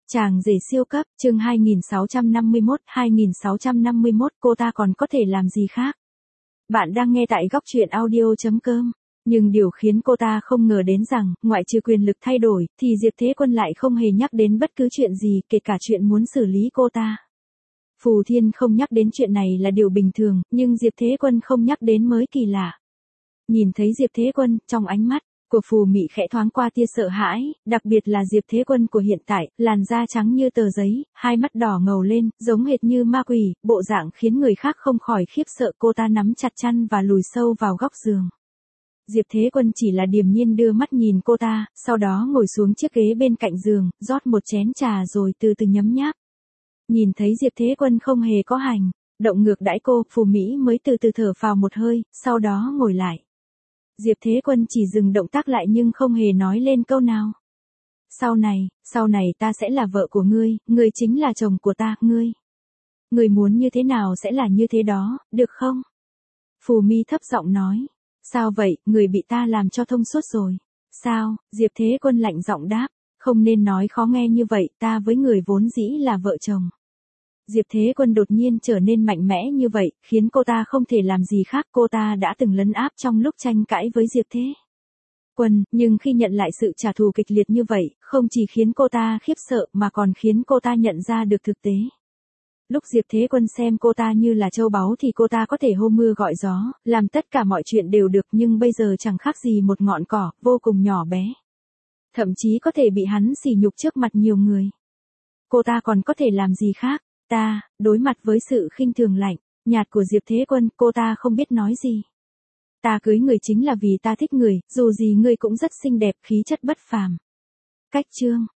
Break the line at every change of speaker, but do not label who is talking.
Chàng rể siêu cấp, chương 2651, cô ta còn có thể làm gì khác? Bạn đang nghe tại góc truyện audio.com. Nhưng điều khiến cô ta không ngờ đến rằng, ngoại trừ quyền lực thay đổi, thì Diệp Thế Quân lại không hề nhắc đến bất cứ chuyện gì, kể cả chuyện muốn xử lý cô ta. Phù Thiên không nhắc đến chuyện này là điều bình thường, nhưng Diệp Thế Quân không nhắc đến mới kỳ lạ. Nhìn thấy Diệp Thế Quân, trong ánh mắt của Phù Mị khẽ thoáng qua tia sợ hãi, đặc biệt là Diệp Thế Quân của hiện tại, làn da trắng như tờ giấy, hai mắt đỏ ngầu lên, giống hệt như ma quỷ, bộ dạng khiến người khác không khỏi khiếp sợ. Cô ta nắm chặt chăn và lùi sâu vào góc giường. Diệp Thế Quân chỉ là điềm nhiên đưa mắt nhìn cô ta, sau đó ngồi xuống chiếc ghế bên cạnh giường, rót một chén trà rồi từ từ nhấm nháp. Nhìn thấy Diệp Thế Quân không hề có hành động ngược đãi cô, Phù Mỹ mới từ từ thở phào một hơi, sau đó ngồi lại. Diệp Thế Quân chỉ dừng động tác lại nhưng không hề nói lên câu nào. Sau này ta sẽ là vợ của ngươi, ngươi chính là chồng của ta, ngươi muốn như thế nào sẽ là như thế đó, được không? Phù Mi thấp giọng nói. Sao vậy, người bị ta làm cho thông suốt rồi. Sao? Diệp Thế Quân lạnh giọng đáp. Không nên nói khó nghe như vậy, ta với người vốn dĩ là vợ chồng. Diệp Thế Quân đột nhiên trở nên mạnh mẽ như vậy, khiến cô ta không thể làm gì khác. Cô ta đã từng lấn áp trong lúc tranh cãi với Diệp Thế Quân, nhưng khi nhận lại sự trả thù kịch liệt như vậy, không chỉ khiến cô ta khiếp sợ mà còn khiến cô ta nhận ra được thực tế. Lúc Diệp Thế Quân xem cô ta như là châu báu thì cô ta có thể hô mưa gọi gió, làm tất cả mọi chuyện đều được, nhưng bây giờ chẳng khác gì một ngọn cỏ, vô cùng nhỏ bé. Thậm chí có thể bị hắn sỉ nhục trước mặt nhiều người. Cô ta còn có thể làm gì khác? Đối mặt với sự khinh thường lạnh nhạt của Diệp Thế Quân, cô ta không biết nói gì. Ta cưới người chính là vì ta thích người, dù gì ngươi cũng rất xinh đẹp, khí chất bất phàm. Cách chương